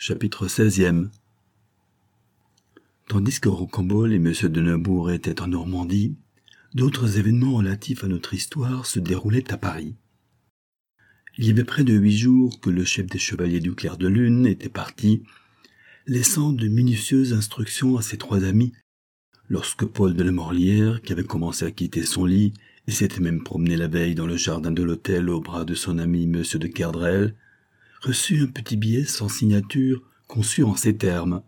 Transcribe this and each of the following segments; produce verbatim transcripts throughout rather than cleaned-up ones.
Chapitre seizième. Tandis que Rocambole et M. de Neubourg étaient en Normandie, d'autres événements relatifs à notre histoire se déroulaient à Paris. Il y avait près de huit jours que le chef des chevaliers du Clair de Lune était parti, laissant de minutieuses instructions à ses trois amis, lorsque Paul de la Morlière, qui avait commencé à quitter son lit et s'était même promené la veille dans le jardin de l'hôtel au bras de son ami M. de Kerdrel, reçut un petit billet sans signature conçu en ces termes.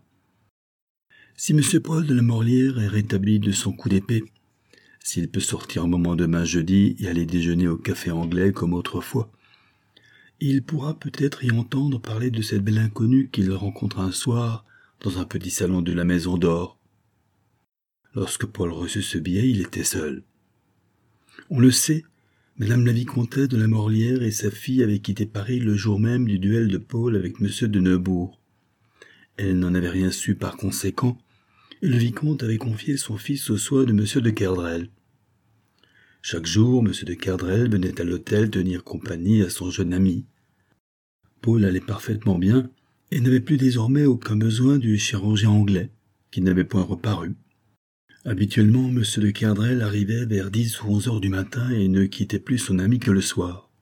Si M. Paul de la Morlière est rétabli de son coup d'épée, s'il peut sortir un moment demain jeudi et aller déjeuner au café anglais comme autrefois, il pourra peut-être y entendre parler de cette belle inconnue qu'il rencontra un soir dans un petit salon de la Maison d'Or. Lorsque Paul reçut ce billet, il était seul. On le sait, Madame la vicomtesse de la Morlière et sa fille avaient quitté Paris le jour même du duel de Paul avec M. de Neubourg. Elle n'en avait rien su par conséquent, et le vicomte avait confié son fils aux soins de M. de Kerdrel. Chaque jour, M. de Kerdrel venait à l'hôtel tenir compagnie à son jeune ami. Paul allait parfaitement bien, et n'avait plus désormais aucun besoin du chirurgien anglais, qui n'avait point reparu. Habituellement, M. de Kerdrel arrivait vers dix ou onze heures du matin et ne quittait plus son ami que le soir.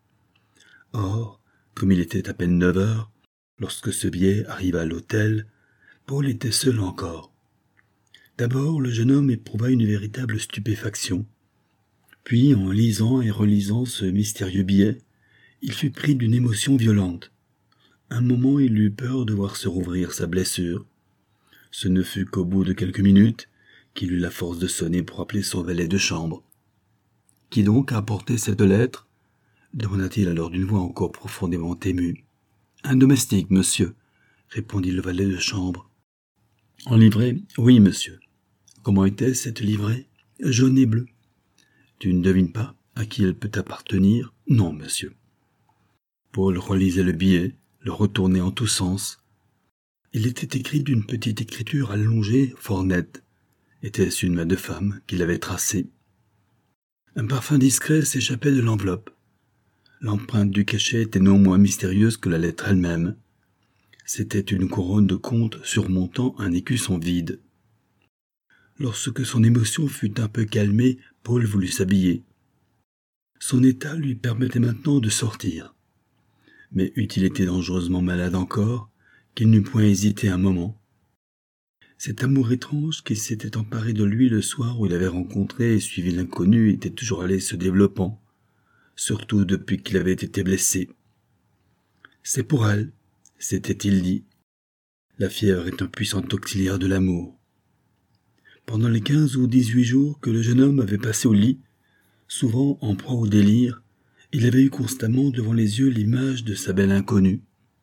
Or, comme il était à peine neuf heures, lorsque ce billet arriva à l'hôtel, Paul était seul encore. D'abord, le jeune homme éprouva une véritable stupéfaction. Puis, en lisant et relisant ce mystérieux billet, il fut pris d'une émotion violente. Un moment, il eut peur de voir se rouvrir sa blessure. Ce ne fut qu'au bout de quelques minutes qu'il eut la force de sonner pour appeler son valet de chambre. « Qui donc a apporté cette lettre ?» demanda-t-il alors d'une voix encore profondément émue. « Un domestique, monsieur, » répondit le valet de chambre. « En livrée ? Oui, monsieur. Comment était cette livrée ? Jaune et bleue. Tu ne devines pas à qui elle peut appartenir ? Non, monsieur. » Paul relisait le billet, le retournait en tous sens. Il était écrit d'une petite écriture allongée, fort nette. Était-ce une main de femme qui l'avait tracée ? Un parfum discret s'échappait de l'enveloppe. L'empreinte du cachet était non moins mystérieuse que la lettre elle-même. C'était une couronne de comte surmontant un écusson vide. Lorsque son émotion fut un peu calmée, Paul voulut s'habiller. Son état lui permettait maintenant de sortir. Mais eût-il été dangereusement malade encore, qu'il n'eût point hésité un moment. Cet amour étrange qui s'était emparé de lui le soir où il avait rencontré et suivi l'inconnu était toujours allé se développant, surtout depuis qu'il avait été blessé. C'est pour elle, s'était-il dit. La fièvre est un puissant auxiliaire de l'amour. Pendant les quinze ou dix-huit jours que le jeune homme avait passé au lit, souvent en proie au délire, il avait eu constamment devant les yeux l'image de sa belle inconnue.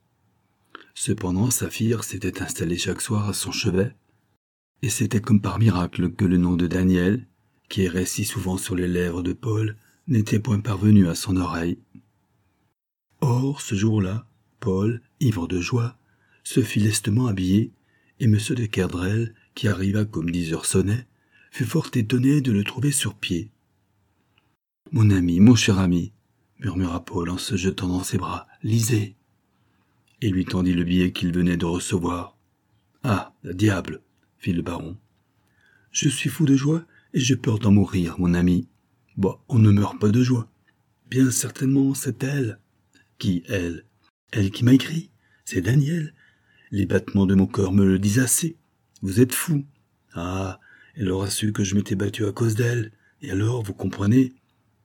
Cependant, Saphir s'était installée chaque soir à son chevet, et c'était comme par miracle que le nom de Daniel, qui errait si souvent sur les lèvres de Paul, n'était point parvenu à son oreille. Or, ce jour-là, Paul, ivre de joie, se fit lestement habiller, et M. de Kerdrel, qui arriva comme dix heures sonnaient, fut fort étonné de le trouver sur pied. « Mon ami, mon cher ami !» murmura Paul en se jetant dans ses bras. « Lisez !» Et lui tendit le billet qu'il venait de recevoir. « Ah, le diable !» fit le baron. « Je suis fou de joie et j'ai peur d'en mourir, mon ami. Bon, on ne meurt pas de joie. Bien certainement, c'est elle. » « Qui, elle ? Elle qui m'a écrit. C'est Daniel. Les battements de mon cœur me le disent assez. Vous êtes fou. Ah, elle aura su que je m'étais battu à cause d'elle. Et alors, vous comprenez ? » ?»« Oui, »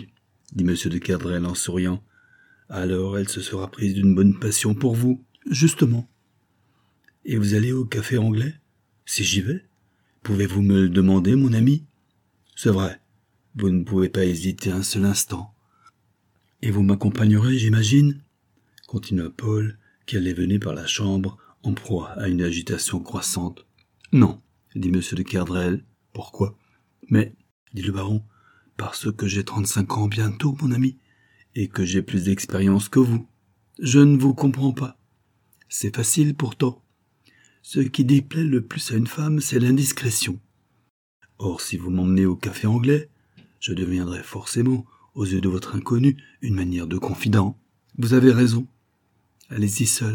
dit M. de Kerdrel en souriant. « Alors, elle se sera prise d'une bonne passion pour vous. Justement. »« Et vous allez au café anglais ? Si j'y vais. Pouvez-vous me le demander, mon ami ? C'est vrai. Vous ne pouvez pas hésiter un seul instant. »« Et vous m'accompagnerez, j'imagine ?» continua Paul, qui allait venir par la chambre, en proie à une agitation croissante. « Non, » dit M. de Kerdrel. « Pourquoi ? » ?»« Mais, » dit le baron, « parce que j'ai trente-cinq ans bientôt, mon ami, et que j'ai plus d'expérience que vous. Je ne vous comprends pas. C'est facile pourtant. Ce qui déplaît le plus à une femme, c'est l'indiscrétion. Or, si vous m'emmenez au café anglais, je deviendrai forcément, aux yeux de votre inconnu, une manière de confident. Vous avez raison. Allez-y seul,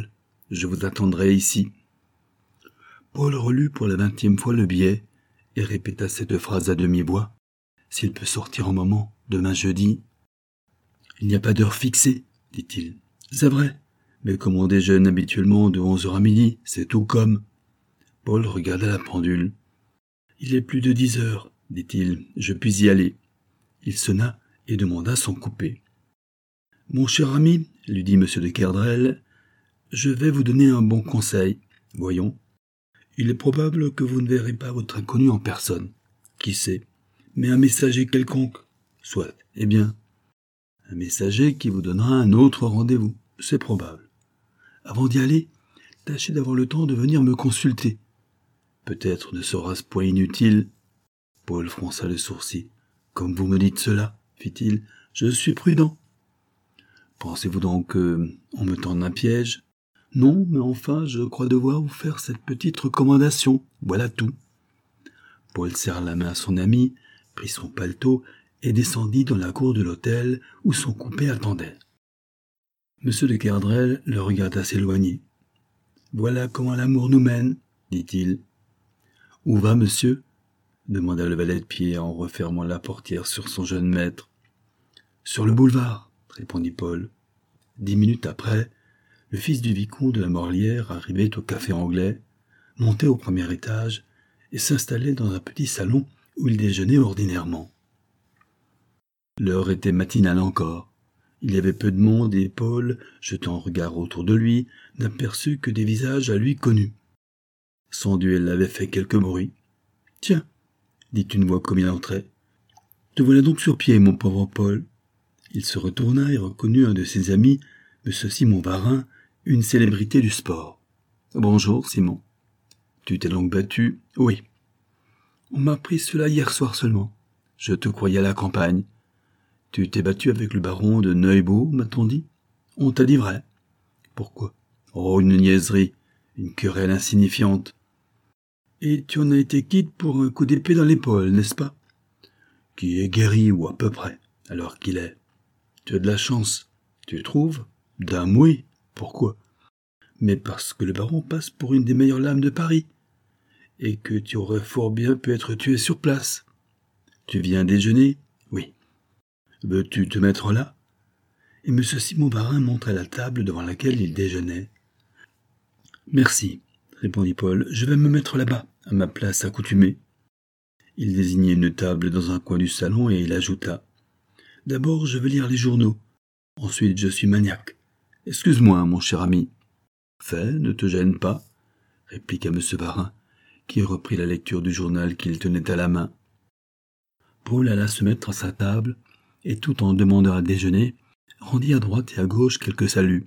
Je vous attendrai ici. » Paul relut pour la vingtième fois le billet et répéta cette phrase à demi-voix. « S'il peut sortir un moment, demain jeudi. »« Il n'y a pas d'heure fixée, dit-il. »« C'est vrai, mais comme on déjeune habituellement de onze heures à midi, c'est tout comme. » Paul regarda la pendule. « Il est plus de dix heures, dit-il, je puis y aller. » Il sonna et demanda son coupé. « Mon cher ami, lui dit M. de Kerdrel, je vais vous donner un bon conseil. Voyons. Il est probable que vous ne verrez pas votre inconnu en personne. Qui sait? Mais un messager quelconque. Soit. Eh bien, un messager qui vous donnera un autre rendez-vous. C'est probable. Avant d'y aller, tâchez d'avoir le temps de venir me consulter. Peut-être ne sera-ce point inutile. » Paul fronça le sourcil. « Comme vous me dites cela, fit-il, je suis prudent. » « Pensez-vous donc qu'on me tende un piège ? » ?»« Non, mais enfin, je crois devoir vous faire cette petite recommandation. Voilà tout. » Paul serra la main à son ami, prit son paletot et descendit dans la cour de l'hôtel où son coupé attendait. M. de Kerdrel le regarda s'éloigner. « Voilà comment l'amour nous mène, dit-il. »« Où va, monsieur ?» demanda le valet de pied en refermant la portière sur son jeune maître. « Sur le boulevard, » répondit Paul. Dix minutes après, le fils du vicomte de la Morlière arrivait au café anglais, montait au premier étage et s'installait dans un petit salon où il déjeunait ordinairement. L'heure était matinale encore. Il y avait peu de monde et Paul, jetant un regard autour de lui, n'aperçut que des visages à lui connus. Son duel avait fait quelque bruit. « Tiens !» dit une voix comme il entrait. « Te voilà donc sur pied, mon pauvre Paul. » Il se retourna et reconnut un de ses amis, M. Simon Varin, une célébrité du sport. « Bonjour, Simon. »« Tu t'es donc battu ?»« Oui. »« On m'a appris cela hier soir seulement. Je te croyais à la campagne. Tu t'es battu avec le baron de Neubourg, m'a-t-on dit ? On t'a dit vrai. Pourquoi ? Oh, une niaiserie, une querelle insignifiante. Et tu en as été quitte pour un coup d'épée dans l'épaule, n'est-ce pas ? Qui est guéri, ou à peu près, alors qu'il est. Tu as de la chance, tu trouves ? Dame, oui. Pourquoi ? Mais parce que le baron passe pour une des meilleures lames de Paris, et que tu aurais fort bien pu être tué sur place. Tu viens déjeuner ? Oui. Veux-tu te mettre là ? Et M. Simon Varin montra la table devant laquelle il déjeunait. Merci, répondit Paul, je vais me mettre là-bas, à ma place accoutumée. Il désignait une table dans un coin du salon et il ajouta. D'abord, je vais lire les journaux. Ensuite, je suis maniaque. Excuse-moi, mon cher ami. Fais, ne te gêne pas, répliqua M. Varin, qui reprit la lecture du journal qu'il tenait à la main. Paul alla se mettre à sa table, et tout en demandant à déjeuner, rendit à droite et à gauche quelques saluts.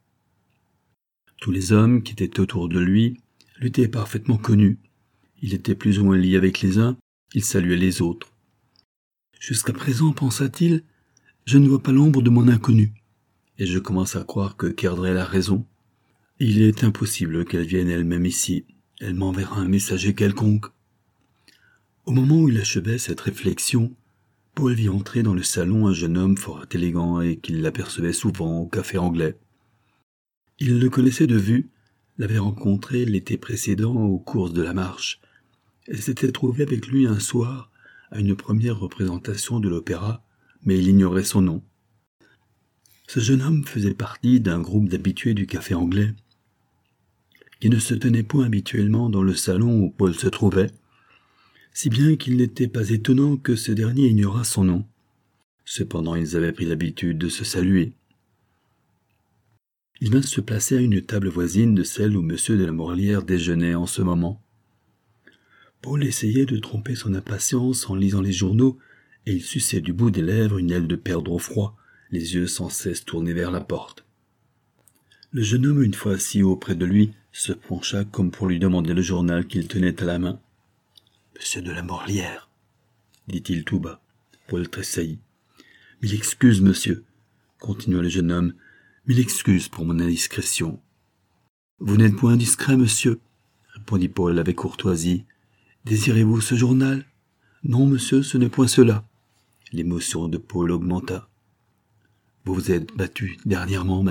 Tous les hommes qui étaient autour de lui l'étaient parfaitement connus. Il était plus ou moins lié avec les uns, il saluait les autres. Jusqu'à présent, pensa-t-il, je ne vois pas l'ombre de mon inconnu, et je commence à croire que Kerdrel a raison. Il est impossible qu'elle vienne elle-même ici, elle m'enverra un messager quelconque. Au moment où il achevait cette réflexion, Paul vit entrer dans le salon un jeune homme fort élégant et qu'il l'apercevait souvent au café anglais. Il le connaissait de vue, l'avait rencontré l'été précédent aux courses de la Marche, et s'était trouvé avec lui un soir à une première représentation de l'opéra, mais il ignorait son nom. Ce jeune homme faisait partie d'un groupe d'habitués du café anglais, qui ne se tenait point habituellement dans le salon où Paul se trouvait, si bien qu'il n'était pas étonnant que ce dernier ignorât son nom. Cependant, ils avaient pris l'habitude de se saluer. Il vint se placer à une table voisine de celle où M. de la Morlière déjeunait en ce moment. Paul essayait de tromper son impatience en lisant les journaux, et il suçait du bout des lèvres une aile de perdreau froid, les yeux sans cesse tournés vers la porte. Le jeune homme, une fois assis auprès de lui, se pencha comme pour lui demander le journal qu'il tenait à la main. « Monsieur de la Morlière, » dit-il tout bas. Paul tressaillit. « Mille excuses, monsieur, » continua le jeune homme, « mille excuses pour mon indiscrétion. »« Vous n'êtes point indiscret, monsieur, » répondit Paul avec courtoisie. « Désirez-vous ce journal ? » ?»« Non, monsieur, ce n'est point cela. » L'émotion de Paul augmenta. « Vous vous êtes battu dernièrement, m'a-t-on dit ? » ?»«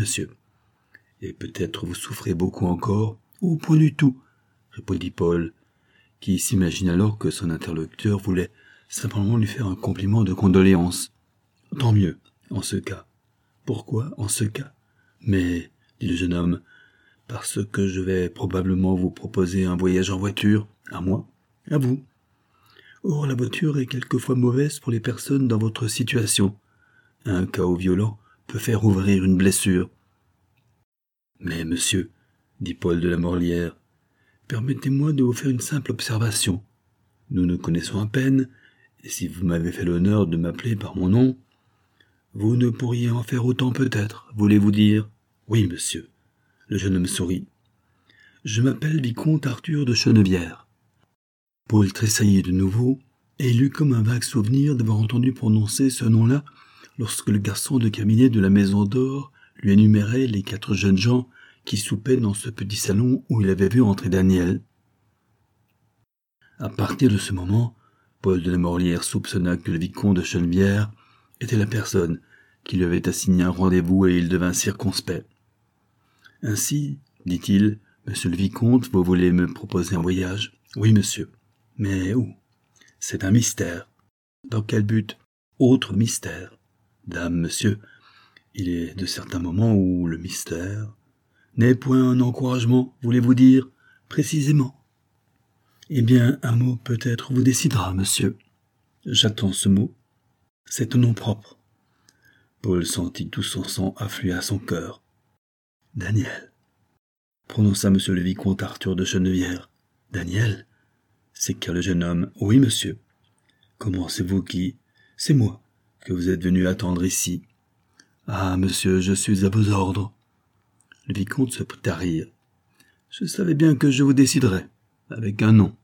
Oui, monsieur. » et peut-être vous souffrez beaucoup encore, ou point du tout, répondit Paul, qui s'imagine alors que son interlocuteur voulait simplement lui faire un compliment de condoléance. Tant mieux, en ce cas. Pourquoi, en ce cas? Mais, dit le jeune homme, parce que je vais probablement vous proposer un voyage en voiture, à moi, à vous. Or, la voiture est quelquefois mauvaise pour les personnes dans votre situation. Un chaos violent peut faire ouvrir une blessure. Mais, monsieur, dit Paul de la Morlière, permettez-moi de vous faire une simple observation. Nous nous connaissons à peine, et si vous m'avez fait l'honneur de m'appeler par mon nom, vous ne pourriez en faire autant peut-être, voulez-vous dire? Oui, monsieur. Le jeune homme sourit. Je m'appelle Vicomte Arthur de Chennevières. Paul tressaillit de nouveau, et il eut comme un vague souvenir d'avoir entendu prononcer ce nom-là lorsque le garçon de cabinet de la Maison d'Or lui énumérait les quatre jeunes gens qui soupaient dans ce petit salon où il avait vu entrer Daniel. À partir de ce moment, Paul de la Morlière soupçonna que le vicomte de Chennevières était la personne qui lui avait assigné un rendez-vous et il devint circonspect. « Ainsi, dit-il, monsieur le vicomte, vous voulez me proposer un voyage? Oui, monsieur. Mais où? C'est un mystère. Dans quel but? Autre mystère. Dame, monsieur, il est de certains moments où le mystère n'est point un encouragement, voulez-vous dire, précisément. Eh bien, un mot peut-être vous décidera, monsieur. J'attends ce mot. C'est un nom propre. Paul sentit tout son sang affluer à son cœur. Daniel, prononça monsieur le vicomte Arthur de Chennevières. Daniel, s'écria le jeune homme. Oui, monsieur. Comment c'est vous qui... C'est moi que vous êtes venu attendre ici. Ah, monsieur, je suis à vos ordres. Le vicomte se prit à rire. Je savais bien que je vous déciderais, avec un nom.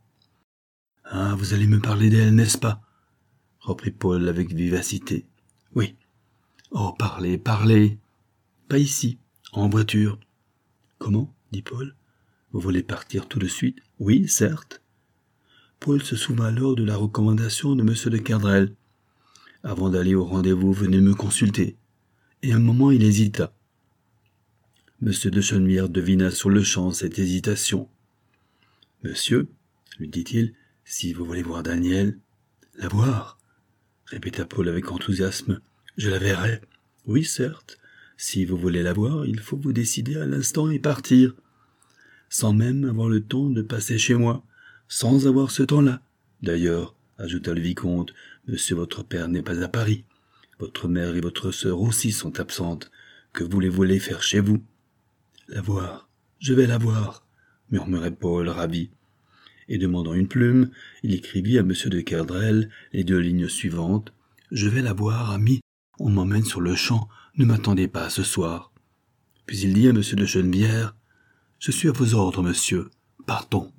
Ah, vous allez me parler d'elle, n'est-ce pas? Reprit Paul avec vivacité. Oui. Oh, parlez, parlez. Pas ici, en voiture. Comment? Dit Paul. Vous voulez partir tout de suite? Oui, certes. Paul se souvint alors de la recommandation de monsieur de Kerdrel. Avant d'aller au rendez-vous, venez me consulter. Et un moment il hésita. Monsieur de Chennevières devina sur le champ cette hésitation. Monsieur, lui dit-il, si vous voulez voir Daniel. La voir? Répéta Paul avec enthousiasme. Je la verrai. Oui, certes. Si vous voulez la voir, il faut vous décider à l'instant et partir. Sans même avoir le temps de passer chez moi. Sans avoir ce temps-là. D'ailleurs, ajouta le vicomte, monsieur votre père n'est pas à Paris. Votre mère et votre sœur aussi sont absentes. Que voulez-vous les faire chez vous? La voir. Je vais la voir, murmurait Paul ravi. Et demandant une plume, il écrivit à monsieur de Kerdrel les deux lignes suivantes. Je vais la voir, ami. On m'emmène sur le champ. Ne m'attendez pas ce soir. Puis il dit à monsieur de Chennevières. Je suis à vos ordres, monsieur. Partons.